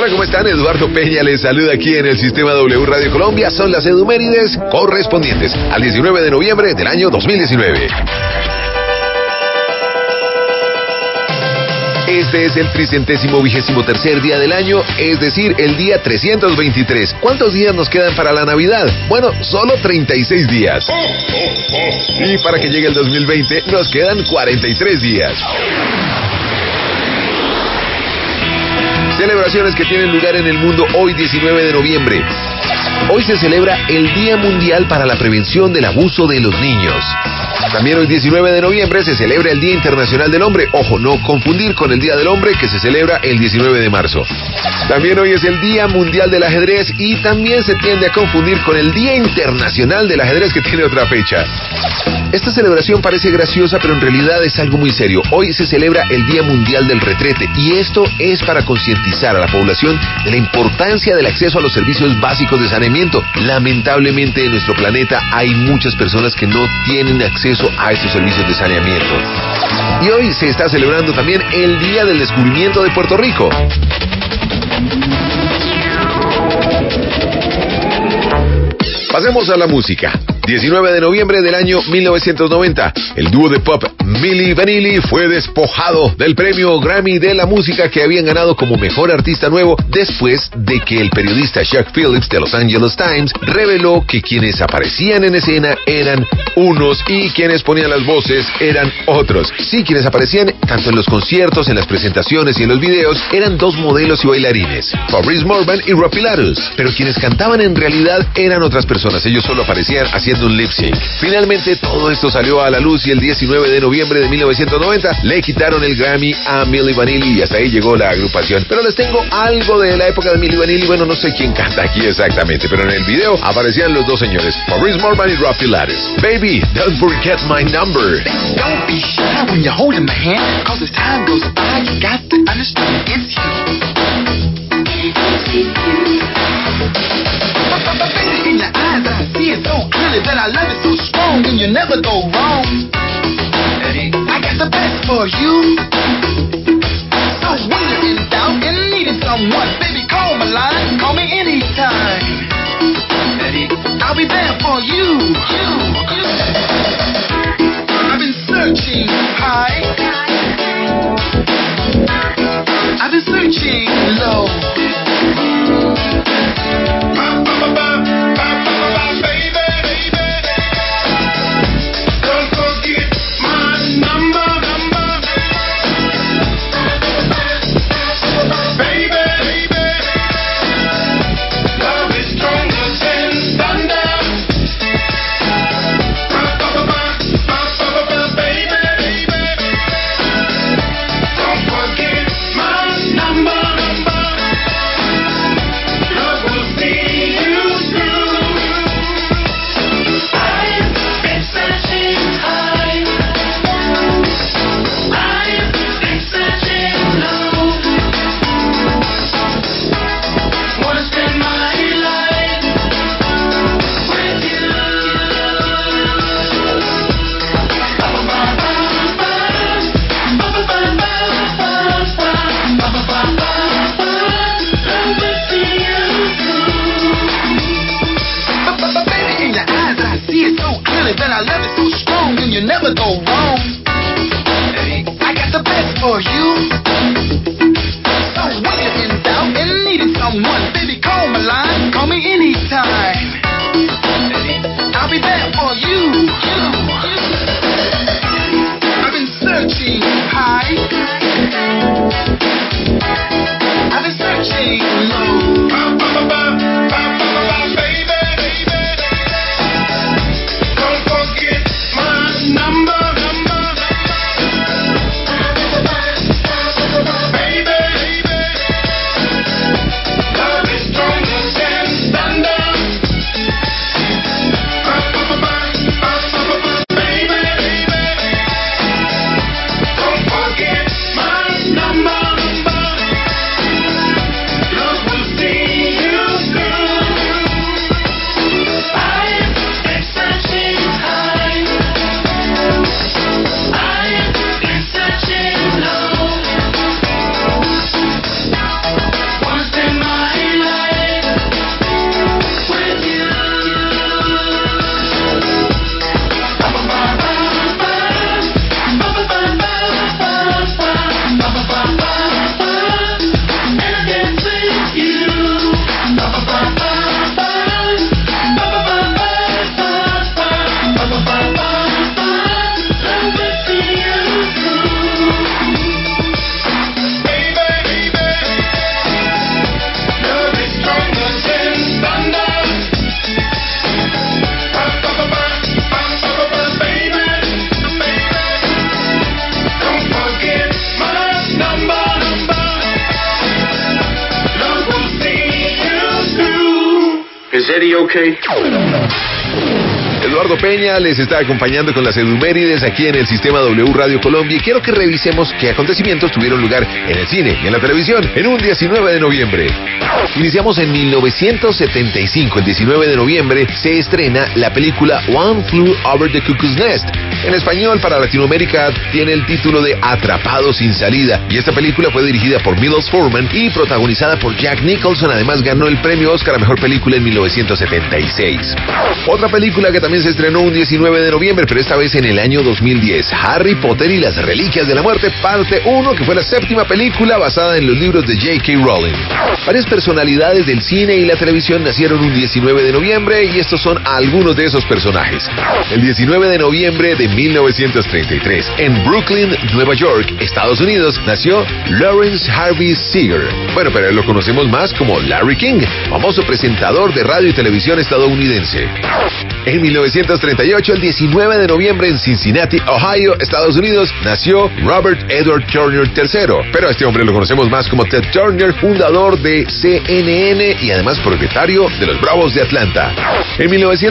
Hola, ¿cómo están? Eduardo Peña les saluda aquí en el Sistema W Radio Colombia. Son las edumérides correspondientes al 19 de noviembre del año 2019. Este es el 323º día del año, es decir, el día 323. ¿Cuántos días nos quedan para la Navidad? Bueno, solo 36 días. Y para que llegue el 2020, nos quedan 43 días. Celebraciones que tienen lugar en el mundo hoy, 19 de noviembre. Hoy se celebra el Día Mundial para la Prevención del Abuso de los Niños. También hoy, 19 de noviembre, se celebra el Día Internacional del Hombre. Ojo, no confundir con el Día del Hombre, que se celebra el 19 de marzo. También hoy es el Día Mundial del Ajedrez y también se tiende a confundir con el Día Internacional del Ajedrez, que tiene otra fecha. Esta celebración parece graciosa, pero en realidad es algo muy serio. Hoy se celebra el Día Mundial del Retrete y esto es para concientizar a la población de la importancia del acceso a los servicios básicos de saneamiento. Lamentablemente en nuestro planeta hay muchas personas que no tienen acceso a estos servicios de saneamiento. Y hoy se está celebrando también el Día del Descubrimiento de Puerto Rico. Pasemos a la música. 19 de noviembre del año 1990, el dúo de pop Milli Vanilli fue despojado del premio Grammy de la música que habían ganado como mejor artista nuevo después de que el periodista Chuck Phillips de Los Angeles Times reveló que quienes aparecían en escena eran unos y quienes ponían las voces eran otros. Sí, quienes aparecían tanto en los conciertos, en las presentaciones y en los videos eran dos modelos y bailarines, Fabrice Morvan y Rob Pilatus, pero quienes cantaban en realidad eran otras personas. Ellos solo aparecían haciendo un lip sync. Finalmente todo esto salió a la luz y el 19 de noviembre de 1990 le quitaron el Grammy a Milli Vanilli y hasta ahí llegó la agrupación. Pero les tengo algo de la época de Milli Vanilli. Bueno, no sé quién canta aquí exactamente, pero en el video aparecían los dos señores, Fabrice Morvan y Rob Pilatus. Baby, don't forget my number. Don't be shy when you're holding my hand, cause as time goes by, you got to understand it's you. Baby, in your eyes I see it so clearly that I love it so strong and you never go wrong. I got the best for you. So when you're in doubt and needing someone, baby, call my line, call me anytime. I'll be there for you. I've been searching high, I've been searching low. Eddie okay? Eduardo Peña les está acompañando con las Edumérides aquí en el Sistema W Radio Colombia y quiero que revisemos qué acontecimientos tuvieron lugar en el cine y en la televisión en un 19 de noviembre. Iniciamos en 1975. El 19 de noviembre se estrena la película One Flew Over the Cuckoo's Nest. En español, para Latinoamérica, tiene el título de Atrapado sin salida. Y esta película fue dirigida por Milos Forman y protagonizada por Jack Nicholson. Además, ganó el premio Oscar a Mejor Película en 1976. Otra película que también se estrenó un 19 de noviembre, pero esta vez en el año 2010. Harry Potter y las Reliquias de la Muerte, parte 1, que fue la séptima película basada en los libros de J.K. Rowling. Varias personalidades del cine y la televisión nacieron un 19 de noviembre y estos son algunos de esos personajes. El 19 de noviembre de 1933, en Brooklyn, Nueva York, Estados Unidos, nació Lawrence Harvey Seeger. Bueno, pero lo conocemos más como Larry King, famoso presentador de radio y televisión estadounidense. En 1938, el 19 de noviembre, en Cincinnati, Ohio, Estados Unidos, nació Robert Edward Turner III. Pero a este hombre lo conocemos más como Ted Turner, fundador de CNN y además propietario de los Bravos de Atlanta. En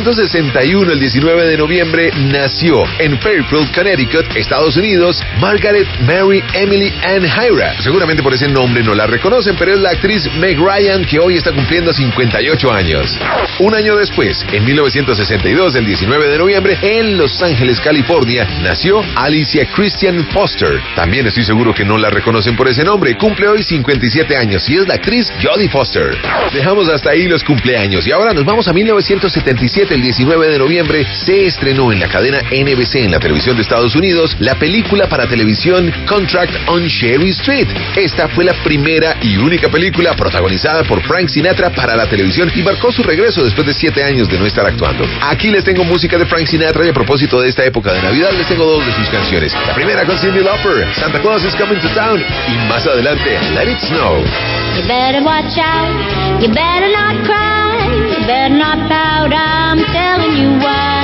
1961, el 19 de noviembre, nació en Fairfield, Connecticut, Estados Unidos, Margaret Mary Emily Ann Hyra. Seguramente por ese nombre no la reconocen, pero es la actriz Meg Ryan, que hoy está cumpliendo 58 años. Un año después, en 1962, el 19 de noviembre, en Los Ángeles, California, nació Alicia Christian Foster. También estoy seguro que no la reconocen por ese nombre. Cumple hoy 57 años y es la actriz Jodie Foster. Dejamos hasta ahí los cumpleaños y ahora nos vamos a 1977. El 19 de noviembre se estrenó en la cadena NBC en la televisión de Estados Unidos la película para televisión Contract on Cherry Street. Esta fue la primera y única película protagonizada por Frank Sinatra para la televisión y marcó su regreso después de 7 años de no estar actuando. Aquí les tengo música de Frank Sinatra y a propósito de esta época de Navidad les tengo dos de sus canciones. La primera con Cyndi Lauper, Santa Claus is Coming to Town, y más adelante Let It Snow. You better watch out, you better not cry, you better not pout, I'm telling you why.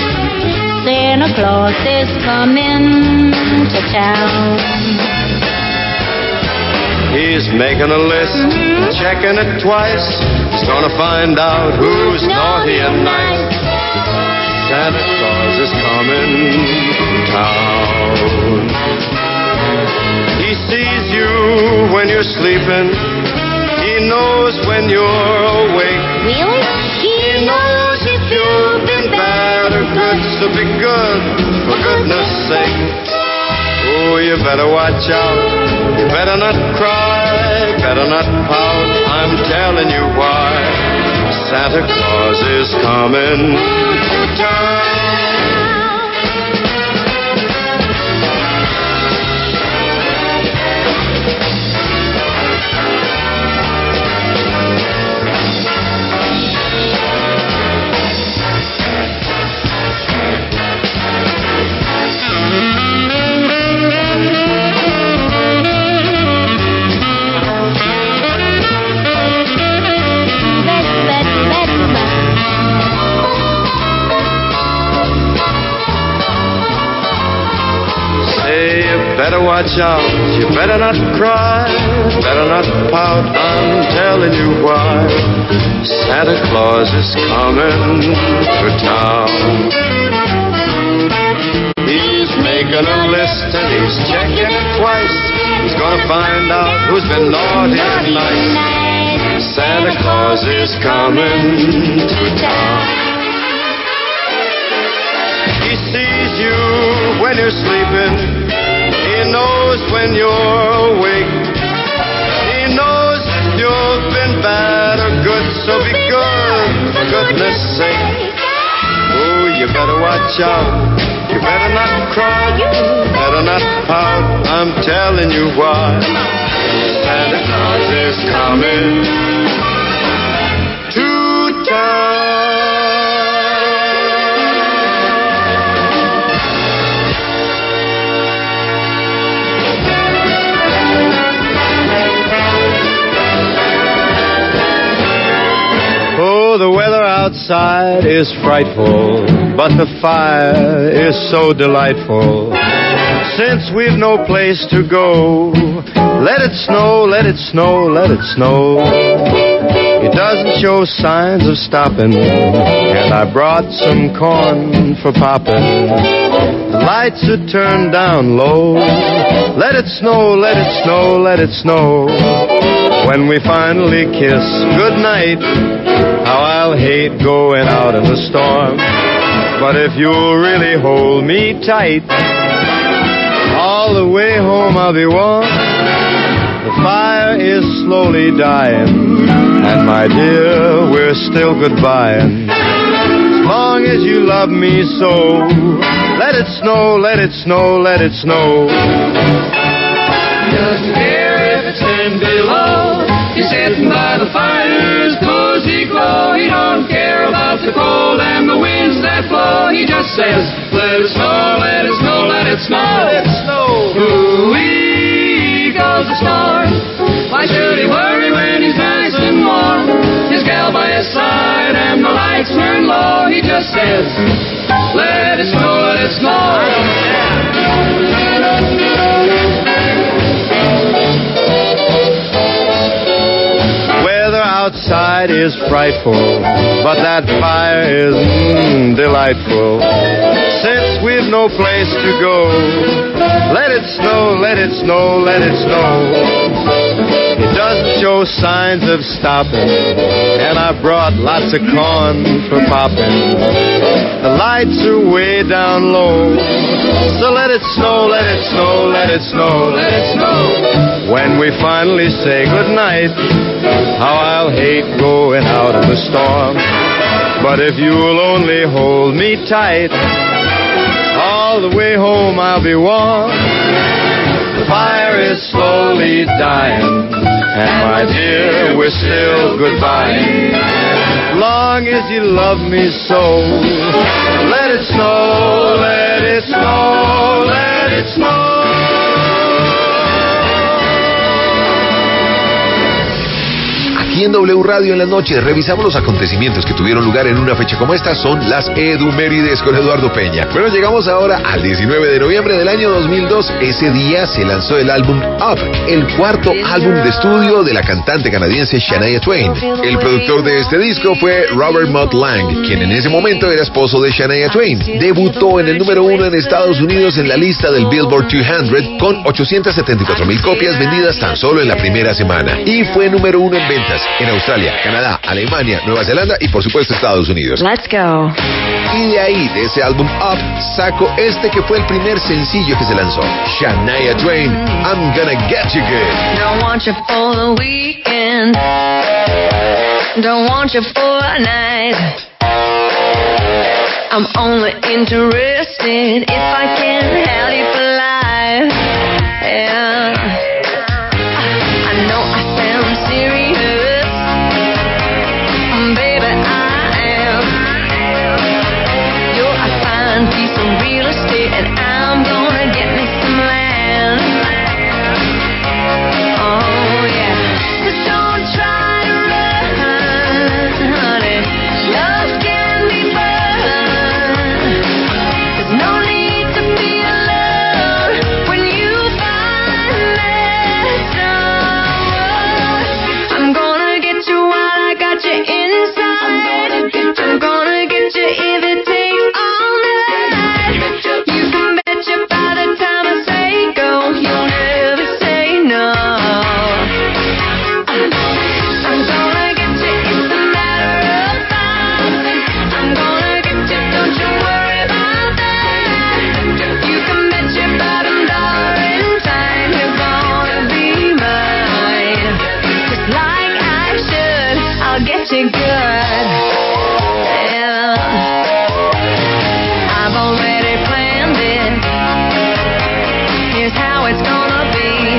Santa Claus is coming to town. He's making a list, checking it twice. He's gonna find out who's naughty and nice. Santa Claus is coming to town. He sees you when you're sleeping. He knows when you're awake. Really? He knows if you've been bad or good, so be good, for goodness sake. Oh, you better watch out, you better not cry, better not pout, I'm telling you why. Santa Claus is coming to town. Better watch out, you better not cry, better not pout, I'm telling you why. Santa Claus is coming to town. He's making a list and he's checking it twice. He's gonna find out who's been naughty and nice. Santa Claus is coming to town. He sees you when you're sleeping. He knows when you're awake. He knows if you've been bad or good, so be good, for goodness sake. Oh, you better watch out, you better not cry, better not pout, I'm telling you why. Santa Claus is coming to town. Oh, the weather outside is frightful, but the fire is so delightful. Since we've no place to go, let it snow, let it snow, let it snow. It does doesn't show signs of stopping, and I brought some corn for popping. The lights are turned down low. Let it snow, let it snow, let it snow. When we finally kiss goodnight, how I'll hate going out in the storm. But if you'll really hold me tight, all the way home I'll be warm. The fire is slowly dying, and my dear, we're still goodbying. As long as you love me so, let it snow, let it snow, let it snow. He doesn't care if it's 10 below. He's sitting by the fire's cozy glow. He don't care about the cold and the winds that blow. He just says, let it snow, let it snow, let it snow. Let it snow. Ooh-wee goes the star. Why should he worry when he's nice and warm? His gal by his side and the lights turn low. He just says, let it snow, let it snow. Weather outside is frightful, but that fire is delightful. Since we've no place to go, let it snow, let it snow, let it snow. It doesn't show signs of stopping, and I brought lots of corn for popping. The lights are way down low, so let it snow, let it snow, let it snow, let it snow. When we finally say goodnight, how I'll hate going out in the storm. But if you'll only hold me tight, all the way home I'll be warm. The fire is slowly dying, and my dear, we're still goodbye. Long as you love me so, let it snow, let it snow, let it snow. Aquí en W Radio en la noche revisamos los acontecimientos que tuvieron lugar en una fecha como esta. Son las Edumérides con Eduardo Peña. Bueno, llegamos ahora al 19 de noviembre del año 2002. Ese día se lanzó el álbum Up, el cuarto álbum de estudio de la cantante canadiense Shania Twain. El productor de este disco fue Robert Mutt Lang, quien en ese momento era esposo de Shania Twain. Debutó en el número 1 en Estados Unidos en la lista del Billboard 200 con 874,000 copias vendidas tan solo en la primera semana. Y fue número 1 en ventas en Australia, Canadá, Alemania, Nueva Zelanda y por supuesto Estados Unidos. Let's go. Y de ahí, de ese álbum Up, sacó este que fue el primer sencillo que se lanzó, Shania Twain, I'm Gonna Get You Good. Don't want you for the weekend. Don't want you for a night. I'm only interested if I can have you for life. Yeah. I know I sound serious, baby, I am. You're a fine piece of real estate, and I'm gonna get me some land. Oh yeah. So don't try to run, honey. Love can be fun. There's no need to be alone when you find that someone. I'm gonna get you while I got you inside. I'm gonna get you if it takes all night. You can bet you by the time I say go, you'll never say no. I'm gonna get you, it's a matter of time. I'm gonna get you, don't you worry about that. You can bet your bottom dollar in time you're gonna be mine. Just like I should, I'll get you good. Yeah. I've already planned it. Here's how it's gonna be.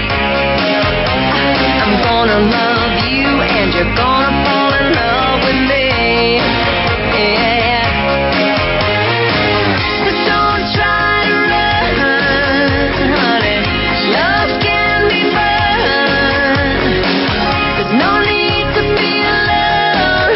I'm gonna love you and you're gonna fall in love with me. Yeah. So don't try to run, honey. Love can be fun. There's no need to be alone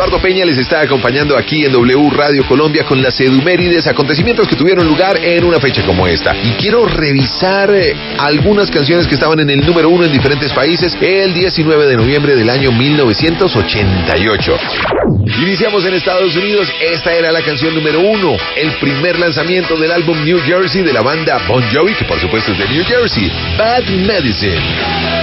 Eduardo Peña les está acompañando aquí en W Radio Colombia con las edumérides, acontecimientos que tuvieron lugar en una fecha como esta. Y quiero revisar algunas canciones que estaban en el número 1 en diferentes países el 19 de noviembre del año 1988. Iniciamos en Estados Unidos. Esta era la canción número 1, el primer lanzamiento del álbum New Jersey de la banda Bon Jovi, que por supuesto es de New Jersey, Bad Medicine.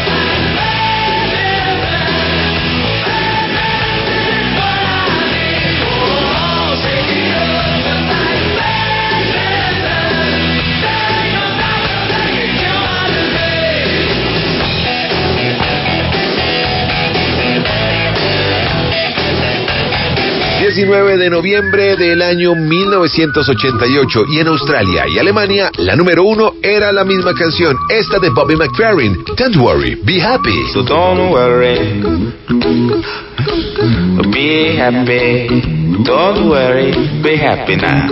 El 19 de noviembre del año 1988 y en Australia y Alemania la número 1 era la misma canción, esta de Bobby McFerrin, Don't Worry, Be Happy. So don't worry, be happy. Don't worry, be happy now.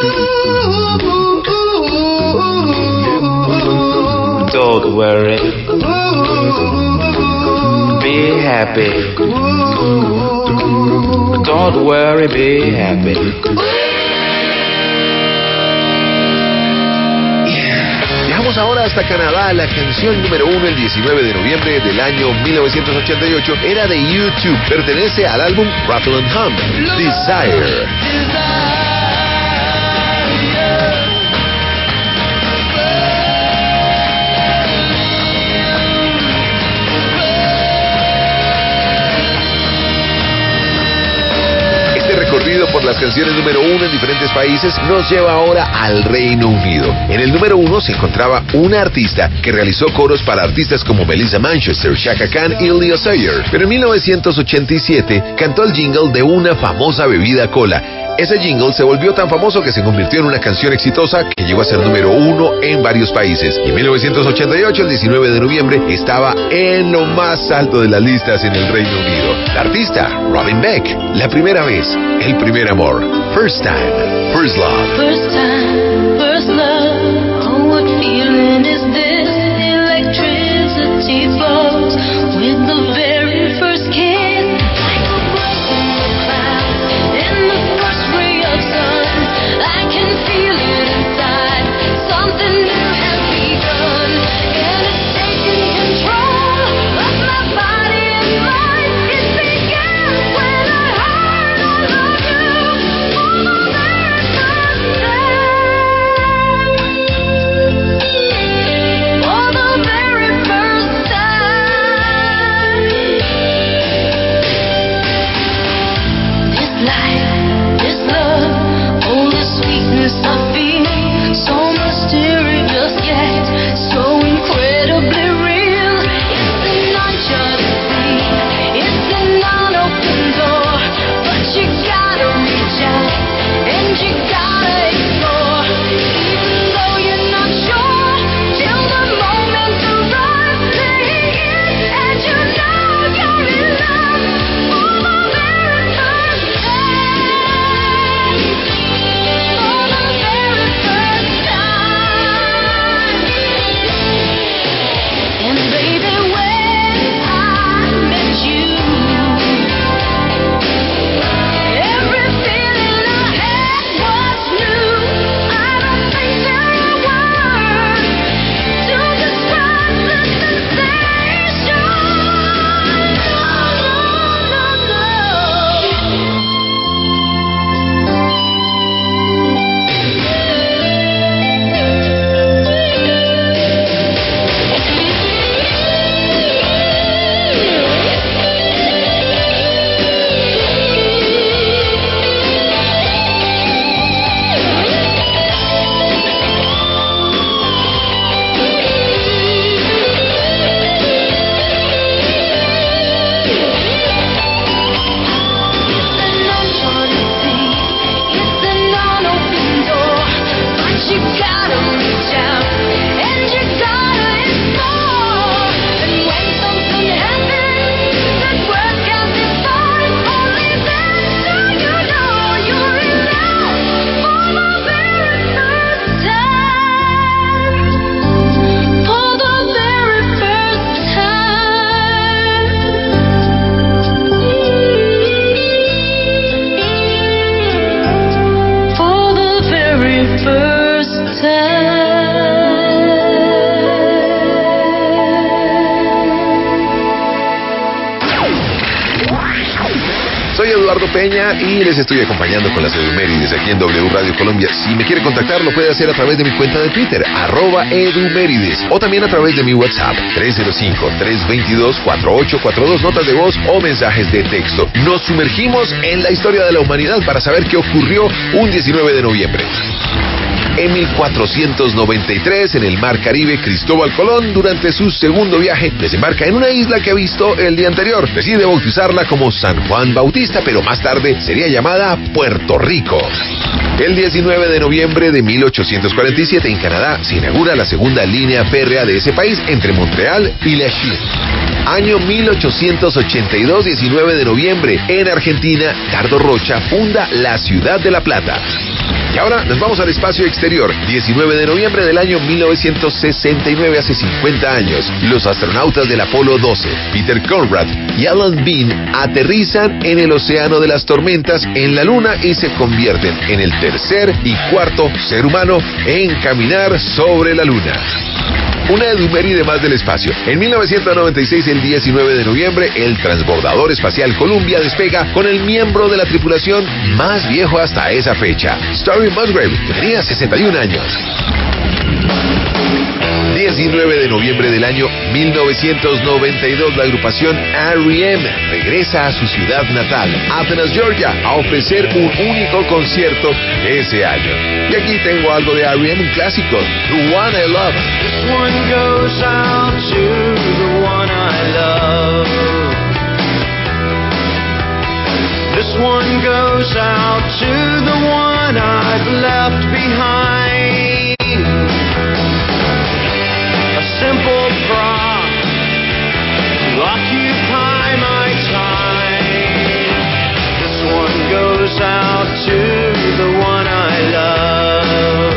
Don't worry, be happy. Don't worry, be happy. Viajamos ahora hasta Canadá. La canción número 1 el 19 de noviembre del año 1988 era de YouTube. Pertenece al álbum Rattle and Hum, Desire. Recorrido por las canciones número 1 en diferentes países nos lleva ahora al Reino Unido. En el número 1 se encontraba una artista que realizó coros para artistas como Melissa Manchester, Chaka Khan y Leo Sayer. Pero en 1987 cantó el jingle de una famosa bebida cola. Ese jingle se volvió tan famoso que se convirtió en una canción exitosa que llegó a ser número 1 en varios países. Y en 1988, el 19 de noviembre, estaba en lo más alto de las listas en el Reino Unido. La artista, Robin Beck, La Primera Vez, El Primer Amor, First Time, First Love. First time, first love. Oh, what feeling is this? Electricity flows with the very first kiss. Like a breath in the clouds, in the first ray of sun. I can feel it inside. Something new has begun, and it's taking control of my body and mind. It began when I heard I love you for the very first time. Soy Eduardo Peña y les estoy acompañando con las Edumérides aquí en W Radio Colombia. Si me quiere contactar, lo puede hacer a través de mi cuenta de Twitter, @Edumérides, o también a través de mi WhatsApp, 305-322-4842, notas de voz o mensajes de texto. Nos sumergimos en la historia de la humanidad para saber qué ocurrió un 19 de noviembre. En 1493, en el Mar Caribe, Cristóbal Colón, durante su segundo viaje, desembarca en una isla que ha visto el día anterior. Decide bautizarla como San Juan Bautista, pero más tarde sería llamada Puerto Rico. El 19 de noviembre de 1847, en Canadá, se inaugura la segunda línea férrea de ese país entre Montreal y Lachine. Año 1882, 19 de noviembre, en Argentina, Dardo Rocha funda la ciudad de La Plata. Y ahora nos vamos al espacio exterior. 19 de noviembre del año 1969, hace 50 años, los astronautas del Apolo 12, Peter Conrad y Alan Bean, aterrizan en el Océano de las Tormentas en la Luna y se convierten en el tercer y cuarto ser humano en caminar sobre la Luna. Una eduméride más del espacio. En 1996, el 19 de noviembre, el transbordador espacial Columbia despega con el miembro de la tripulación más viejo hasta esa fecha, Story Musgrave, que tenía 61 años. 19 de noviembre del año 1992, la agrupación R.E.M. regresa a su ciudad natal, Athens, Georgia, a ofrecer un único concierto ese año. Y aquí tengo algo de R.E.M., un clásico, The One I Love. This one goes out to the one I love. This one goes out to the one I've left behind. Simple prop to occupy my time. This one goes out to the one I love.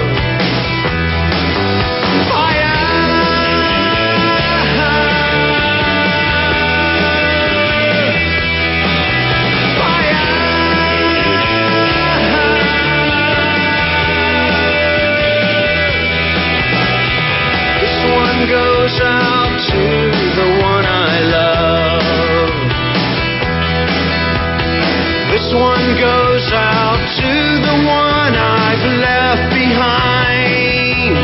Fire! Fire! This one goes out to the one I love. This one goes out to the one I've left behind.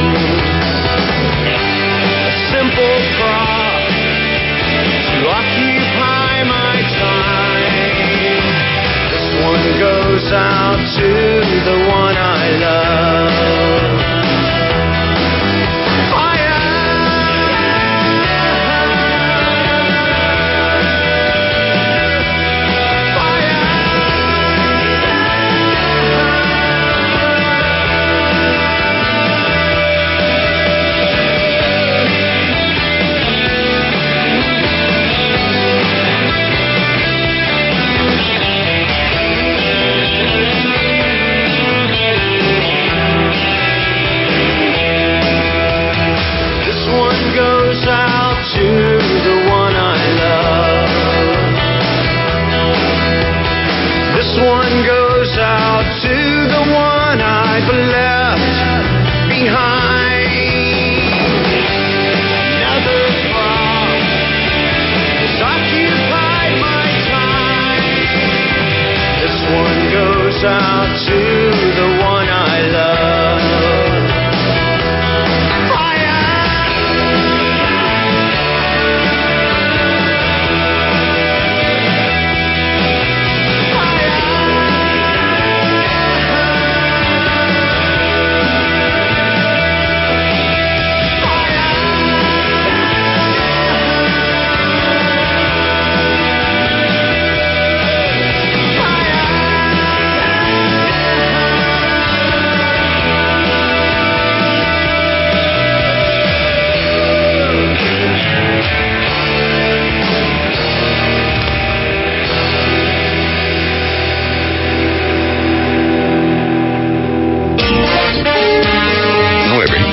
A simple prop to occupy my time. This one goes out to the one I love. Out to the one I love. Fire!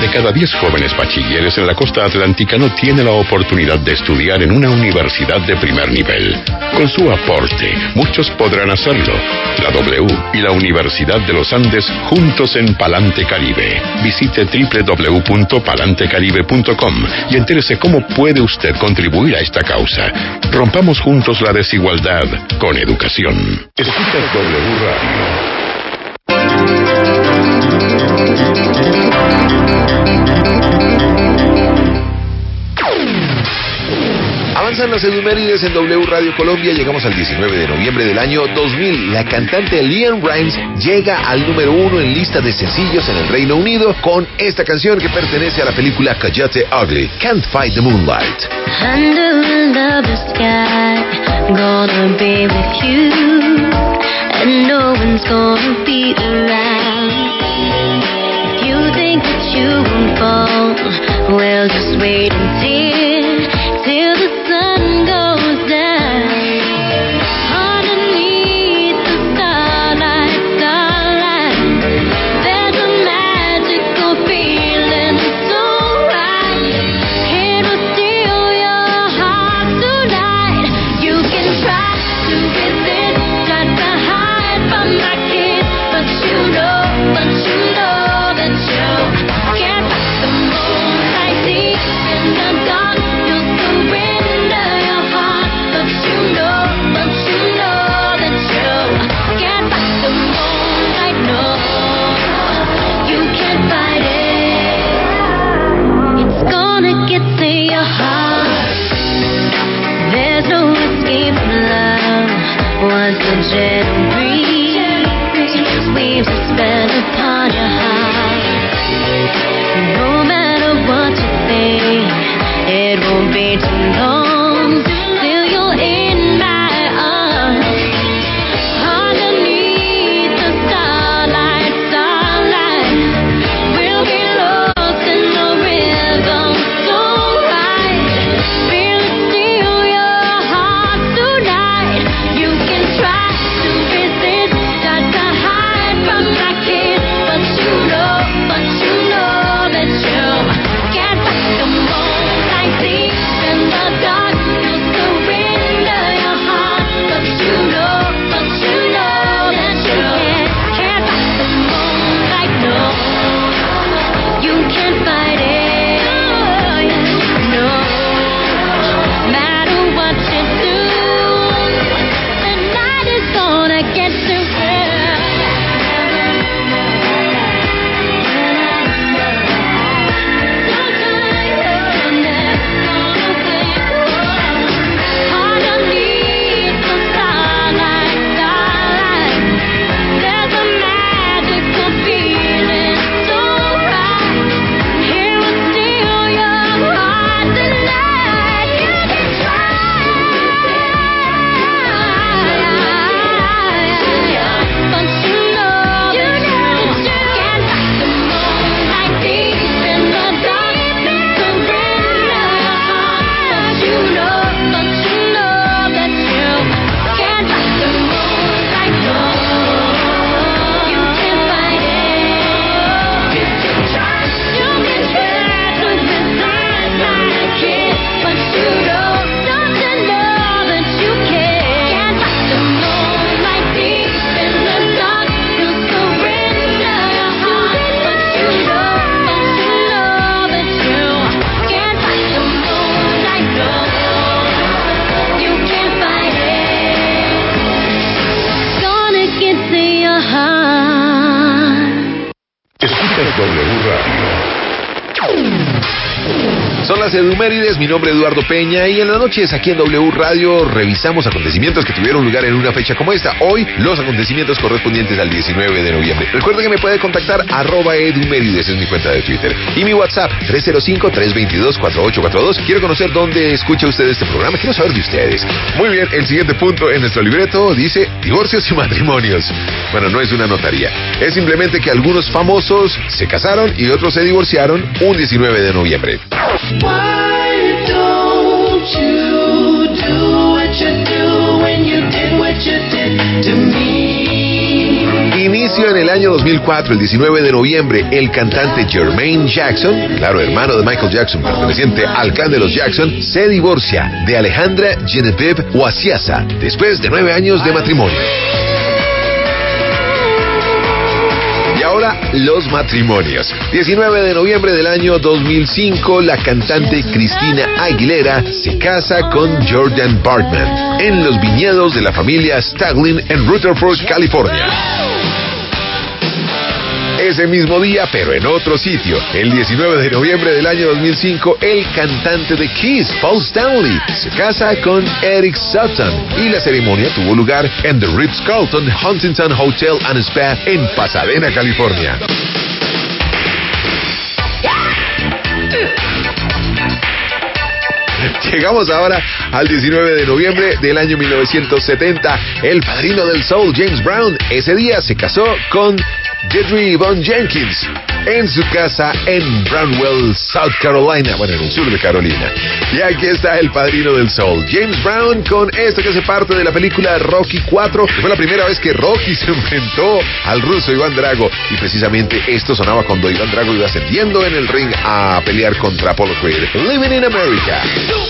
cada 10 jóvenes bachilleres en la costa atlántica no tiene la oportunidad de estudiar en una universidad de primer nivel. Con su aporte, muchos podrán hacerlo. La W y la Universidad de los Andes juntos en Palante Caribe. Visite www.palantecaribe.com y entérese cómo puede usted contribuir a esta causa. Rompamos juntos la desigualdad con educación. Escucha W Radio. Avanzan las efemérides en W Radio Colombia. Llegamos al 19 de noviembre del año 2000. La cantante LeAnn Rimes llega al número 1 en lista de sencillos en el Reino Unido con esta canción que pertenece a la película Coyote Ugly, Can't Fight the Moonlight. Under the sky, gonna be with you, and no one's gonna be around. If you think that you won't fall, well, just wait and see till the sun goes down. Underneath the starlight, there's a magical feeling so right. It'll steal your heart tonight. You can try to resist, try to hide from my kiss, but you know that you can't fight the moonlight deep in the dark. You'll surrender your heart, but you know that you can't fight the moonlight. No, you can't fight it. It's gonna get to your heart. There's no escape from love. Once the gentle breeze weaves a spell upon your heart. No matter what you think, it won't be too long till you're in my arms. Underneath the starlight, we'll be lost in the rhythm so right. Feel it steal your heart tonight. You can try to resist, try to hide from my kiss, but you know that you can't fight the moonlight deep in the dark. You'll surrender your heart, but you know that you can't fight the moonlight. No, you can't fight it. No, matter what you do, the night is gonna get to Son las efemérides, mi nombre es Eduardo Peña y en las noches aquí en W Radio revisamos acontecimientos que tuvieron lugar en una fecha como esta. Hoy, los acontecimientos correspondientes al 19 de noviembre. Recuerda que me puede contactar @edumerides, es mi cuenta de Twitter. Y mi WhatsApp, 305-322-4842. Quiero conocer dónde escucha usted este programa, quiero saber de ustedes. Muy bien, el siguiente punto en nuestro libreto dice divorcios y matrimonios. Bueno, no es una notaría, es simplemente que algunos famosos se casaron y otros se divorciaron un 19 de noviembre. Why don't you do what you do when you did what you did to me? Nació en el año 2004, el 19 de noviembre, el cantante Jermaine Jackson, claro, hermano de Michael Jackson, perteneciente al clan de los Jackson, se divorcia de Alejandra Genevieve Oasiasa después de 9 años de matrimonio. Y ahora, los matrimonios. 19 de noviembre del año 2005, la cantante Christina Aguilera se casa con Jordan Bartman en los viñedos de la familia Staglin en Rutherford, California. Ese mismo día, pero en otro sitio, el 19 de noviembre del año 2005, el cantante de Kiss, Paul Stanley, se casa con Eric Sutton y la ceremonia tuvo lugar en The Ritz-Carlton Huntington Hotel and Spa en Pasadena, California. Llegamos ahora al 19 de noviembre del año 1970. El padrino del soul, James Brown, ese día se casó con Jedrie Von Jenkins en su casa en Brownwell, South Carolina, bueno, en el sur de Carolina. Y aquí está el padrino del soul, James Brown, con esto que hace parte de la película Rocky 4, que fue la primera vez que Rocky se enfrentó al ruso Iván Drago, y precisamente esto sonaba cuando Iván Drago iba ascendiendo en el ring a pelear contra Apollo Creed. Living in America.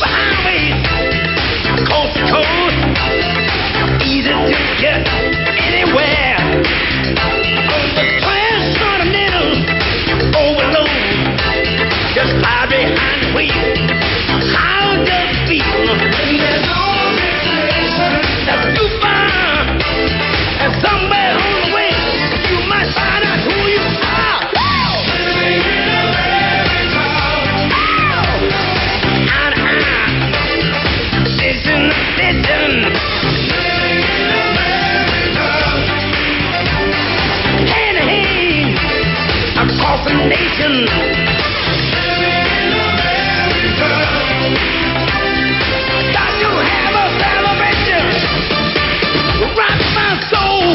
Coast to coast, easy to get anywhere. On the transcontinental overload, just lie behind the wheel. How does it feel? There's no destination that's too far, and somewhere on the way you might find out who you are. Living in America. Listen, listen. Living in America. Hand in hand across the nation. Living in America. Got to have a celebration. Rock my soul.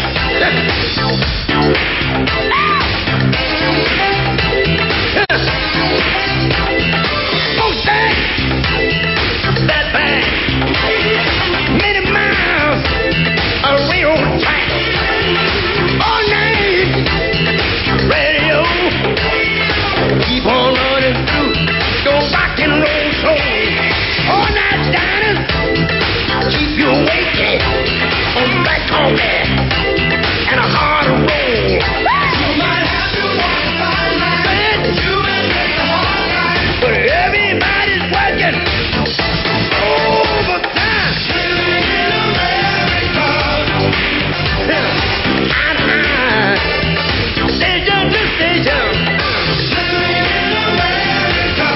That bang, many miles of railroad track, all night radio, keep on running through your rock and roll soul, all night diners, keep you awake on black coffee and a hard roll. You might have to walk a fine line, you may take a hard ride, but everybody's working overtime. Living in America. Station to station. Living in America.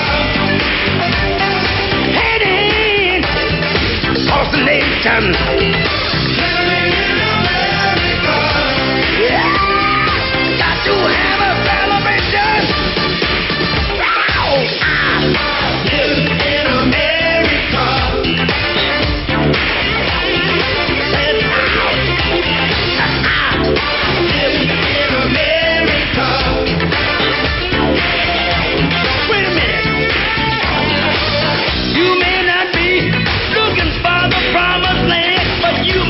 Hand in hand across the nation. Living in America. Yeah. Got to have a celebration. Live in America. Wait a minute. You may not be looking for the promised land, but you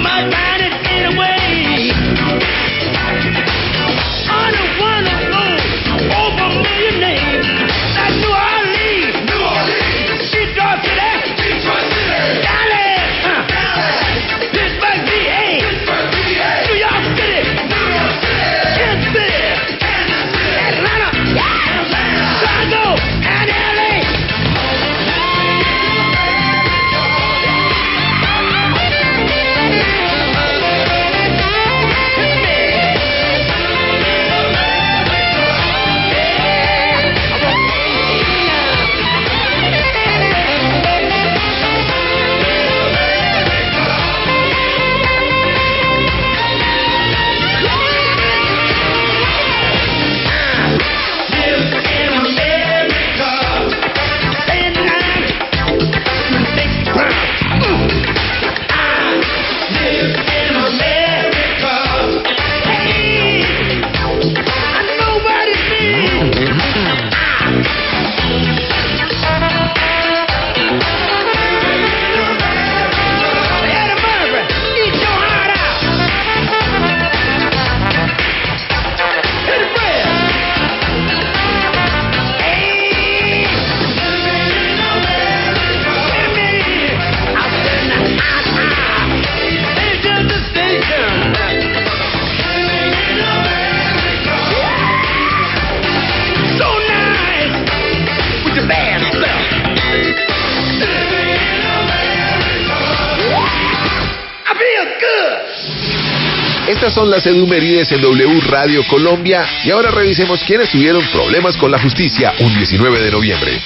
Estas son las edumérides en W Radio Colombia y ahora revisemos quiénes tuvieron problemas con la justicia un 19 de noviembre.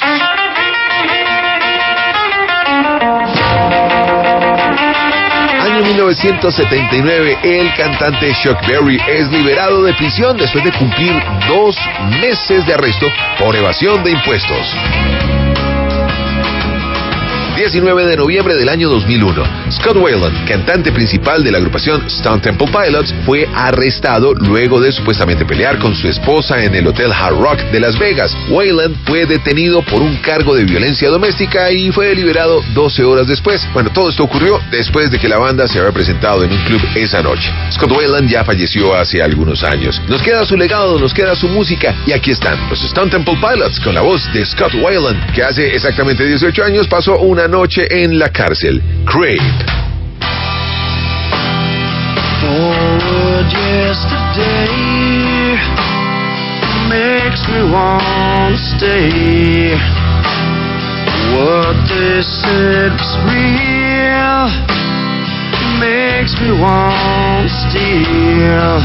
Año 1979, el cantante Chuck Berry es liberado de prisión después de cumplir 2 meses de arresto por evasión de impuestos. 19 de noviembre del año 2001, Scott Weiland, cantante principal de la agrupación Stone Temple Pilots, fue arrestado luego de supuestamente pelear con su esposa en el Hotel Hard Rock de Las Vegas. Weiland fue detenido por un cargo de violencia doméstica y fue liberado 12 horas después. Bueno, todo esto ocurrió después de que la banda se había presentado en un club esa noche. Scott Weiland ya falleció hace algunos años. Nos queda su legado, nos queda su música y aquí están los Stone Temple Pilots con la voz de Scott Weiland, que hace exactamente 18 años pasó una noche en la cárcel. Creep. Forward yesterday makes me want to stay. What they said was real makes me want to steal.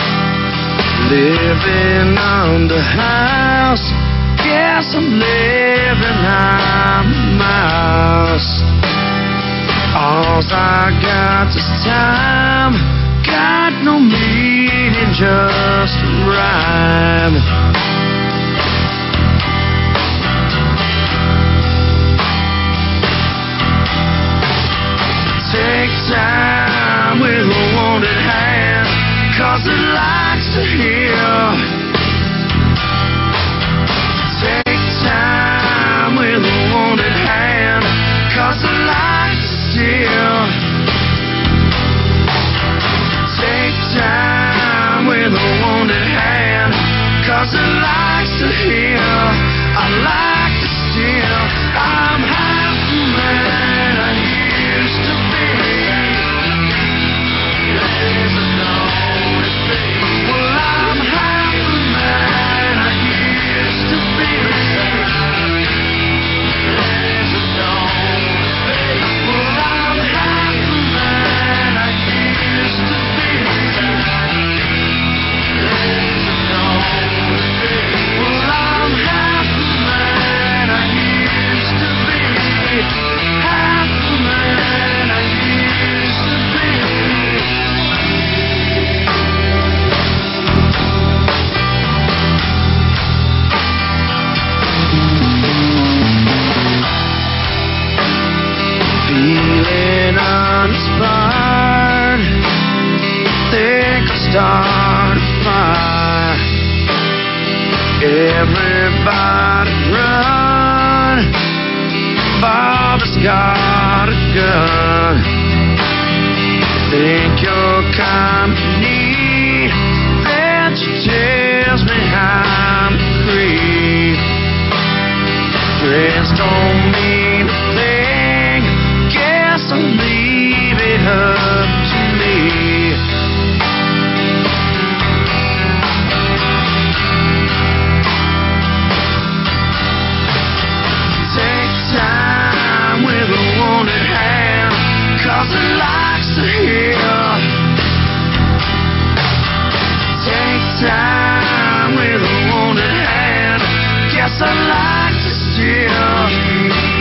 Living under house, guess I'm living on a mouse. All's I got is time, got no meaning, just a rhyme. Take time with a wanted hand, 'cause it likes to hear. Take time with a wanted hand, 'cause it likes to steal. Take time with a wanted hand, 'cause it likes to hear. I like to steal. I'm half the man I used to be. There's a lonely face. Well, I'm half the man I used to be. There's a lonely face. Well, I'm half the man I used to be. There's a lonely face. Well, I'm half the man I used to be. Half the man I used to be. Feeling uninspired, think I'll start a fire. Everybody run, Bob's got a gun. Think your company, that tells me I'm a creep. Friends don't mean a thing, guess I'll leave it up to me. Take time with a wanted hand, 'cause it likes to hear. Take time with a wanted hand, guess I like to steal.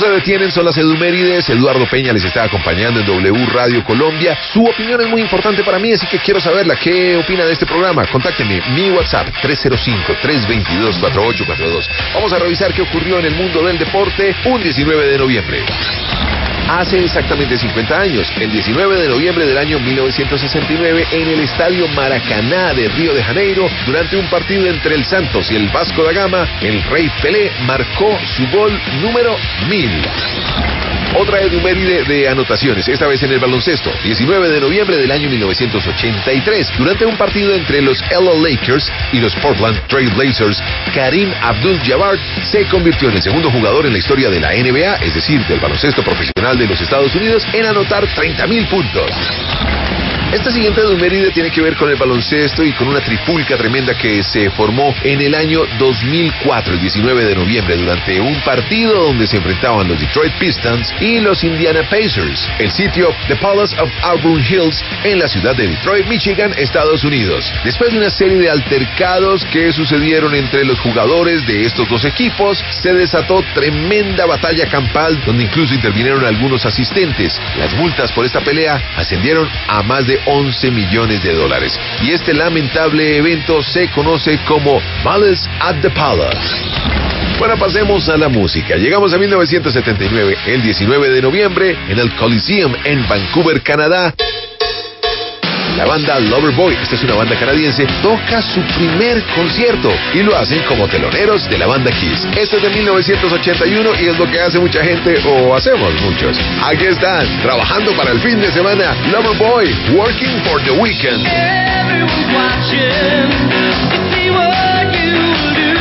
se detienen, son las edumérides. Eduardo Peña les está acompañando en W Radio Colombia. Su opinión es muy importante para mí, así que quiero saberla. ¿Qué opina de este programa? Contáctenme, mi WhatsApp 305-322-4842. Vamos a revisar qué ocurrió en el mundo del deporte un 19 de noviembre. Hace exactamente 50 años, el 19 de noviembre del año 1969, en el Estadio Maracaná de Río de Janeiro, durante un partido entre el Santos y el Vasco da Gama, el Rey Pelé marcó su gol número 1000. Otra eduméride de anotaciones, esta vez en el baloncesto. 19 de noviembre del año 1983, durante un partido entre los LA Lakers y los Portland Trail Blazers, Kareem Abdul-Jabbar se convirtió en el segundo jugador en la historia de la NBA, es decir, del baloncesto profesional de los Estados Unidos, en anotar 30,000 puntos. Esta siguiente eduméride tiene que ver con el baloncesto y con una trifulca tremenda que se formó en el año 2004, el 19 de noviembre, durante un partido donde se enfrentaban los Detroit Pistons y los Indiana Pacers. El sitio The Palace of Auburn Hills, en la ciudad de Detroit, Michigan, Estados Unidos. Después de una serie de altercados que sucedieron entre los jugadores de estos dos equipos, se desató tremenda batalla campal donde incluso intervinieron algunos asistentes. Las multas por esta pelea ascendieron a más de 11 millones de dólares. Y este lamentable evento se conoce como Malice at the Palace. Bueno, pasemos a la música. Llegamos a 1979, el 19 de noviembre, en el Coliseum en Vancouver, Canadá. La banda Loverboy, esta es una banda canadiense, toca su primer concierto y lo hacen como teloneros de la banda Kiss. Este es de 1981 y es lo que hace mucha gente, o hacemos muchos. Aquí están, trabajando para el fin de semana, Loverboy, Working for the Weekend. Everyone's watching to see what you do.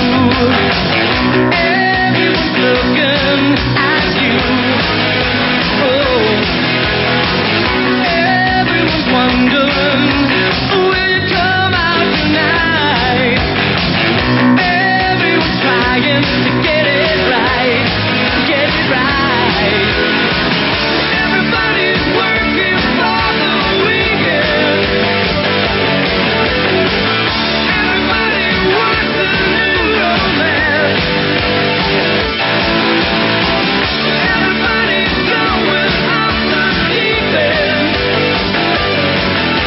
Everyone's looking at you. Oh. Everyone's wondering, will you come out tonight? Everyone's trying to get it right, get it right. Everybody's working for the weekend. Everybody wants a new romance. Everybody's going off the deep end.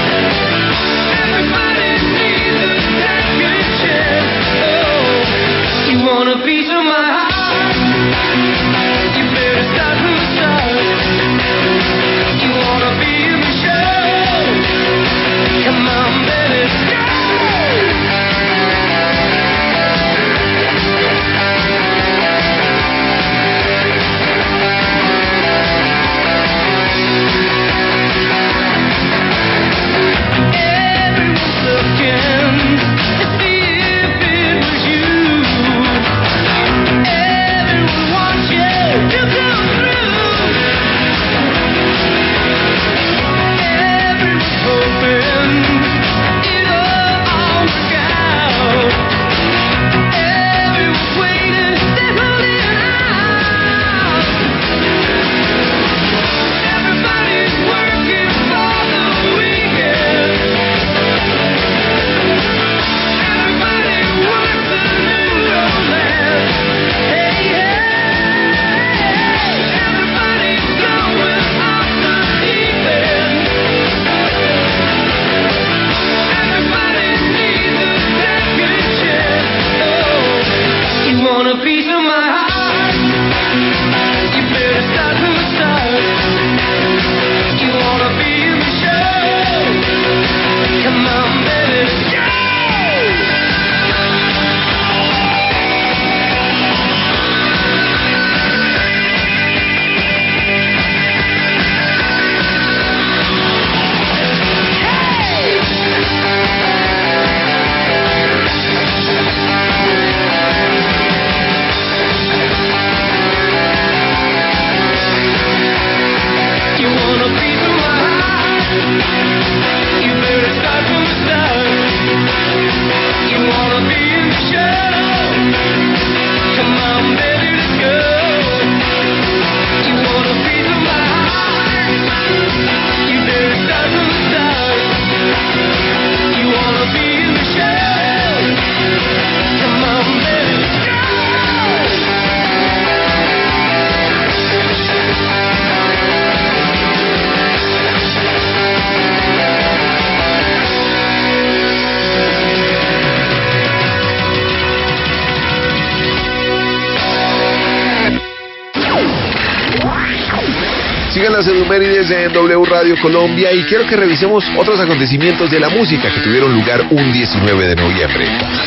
Buenas Edumérides en W Radio Colombia y quiero que revisemos otros acontecimientos de la música que tuvieron lugar un 19 de noviembre.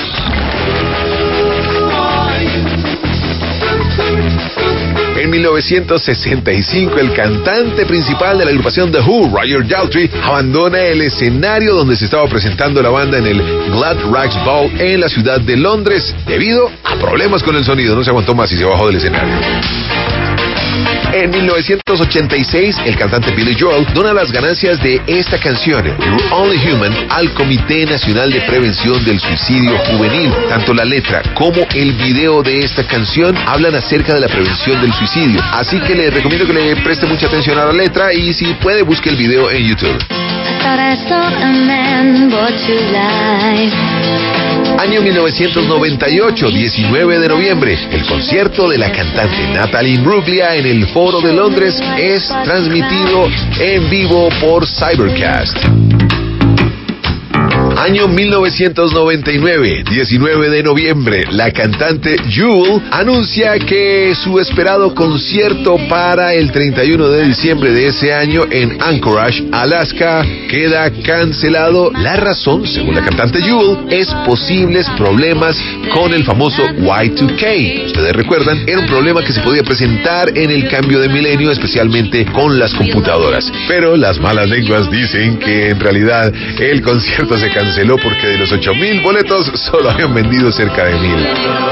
En 1965, el cantante principal de la agrupación The Who, Roger Daltrey, abandona el escenario donde se estaba presentando la banda en el Glad Rags Ball en la ciudad de Londres, debido a problemas con el sonido. No se aguantó más y se bajó del escenario. En 1986, el cantante Billy Joel dona las ganancias de esta canción, You're Only Human, al Comité Nacional de Prevención del Suicidio Juvenil. Tanto la letra como el video de esta canción hablan acerca de la prevención del suicidio. Así que les recomiendo que le preste mucha atención a la letra y si puede busque el video en YouTube. Año 1998, 19 de noviembre, el concierto de la cantante Natalie Imbruglia en el Foro de Londres es transmitido en vivo por Cybercast. Año 1999, 19 de noviembre, la cantante Jewel anuncia que su esperado concierto para el 31 de diciembre de ese año en Anchorage, Alaska, queda cancelado. La razón, según la cantante Jewel, es posibles problemas con el famoso Y2K. Ustedes recuerdan, era un problema que se podía presentar en el cambio de milenio, especialmente con las computadoras. Pero las malas lenguas dicen que en realidad el concierto se canceló porque de los 8,000 boletos solo habían vendido cerca de 1,000.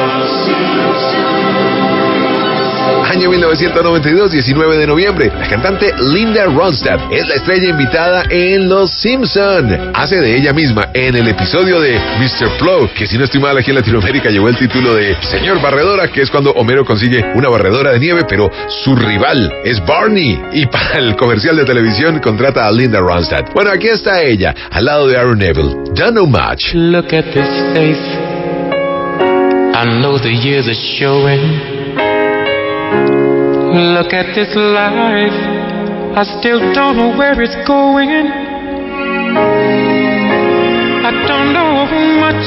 Año 1992, 19 de noviembre, la cantante Linda Ronstadt es la estrella invitada en Los Simpson. Hace de ella misma en el episodio de Mr. Plow, que si no estoy mal aquí en Latinoamérica llevó el título de Señor Barredora, que es cuando Homero consigue una barredora de nieve, pero su rival es Barney. Y para el comercial de televisión contrata a Linda Ronstadt. Bueno, aquí está ella, al lado de Aaron Neville. Don't know much. Look at this face. I know the years are showing. Look at this life. I still don't know where it's going. I don't know much,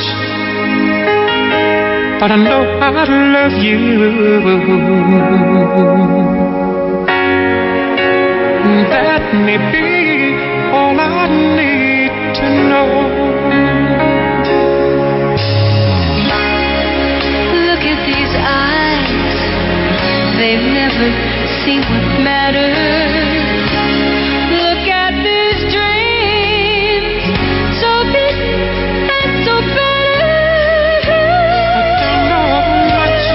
but I know I love you. That may be all I need to know. Look at these eyes, they've never seen what matters. Look at these dreams, so big and so better. I don't know much,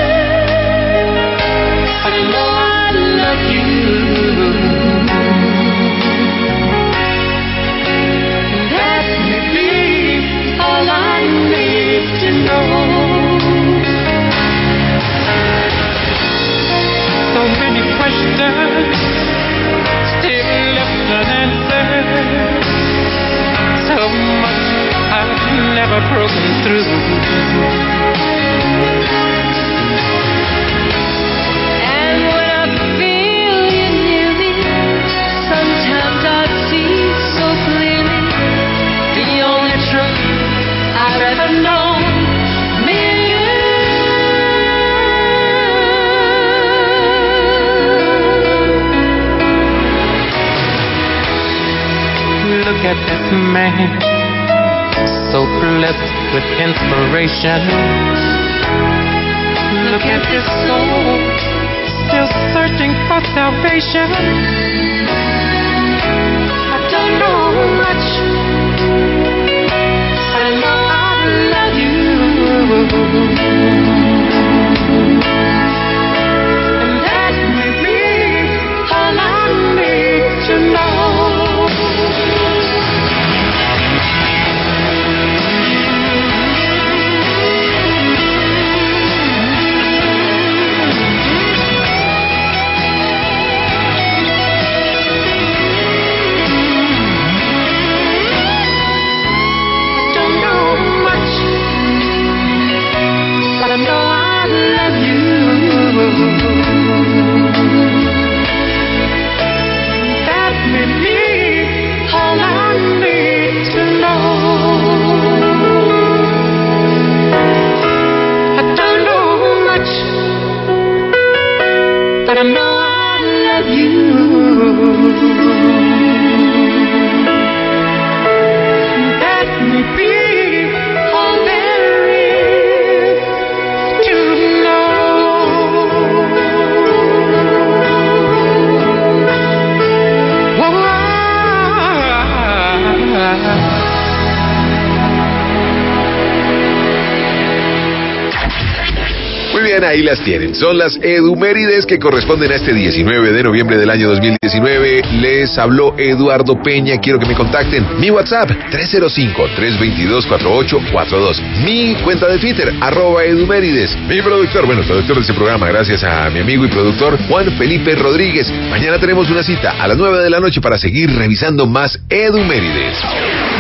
but I know I love you. That may be all I need to know. So many questions still left unanswered. So much I've never broken through. And when I feel you near me, sometimes I see so clearly the only truth I've ever known. Me and you. Look at this man, so blessed with inspiration. Look at this soul, still searching for salvation. I don't know much, but I know I love you. And that may be all I need to know. Bien, ahí las tienen. Son las edumérides que corresponden a este 19 de noviembre del año 2019. Les habló Eduardo Peña. Quiero que me contacten. Mi WhatsApp, 305-322-4842. Mi cuenta de Twitter, @edumérides. Mi productor, productor de este programa, gracias a mi amigo y productor Juan Felipe Rodríguez. Mañana tenemos una cita a las 9 de la noche para seguir revisando más edumérides.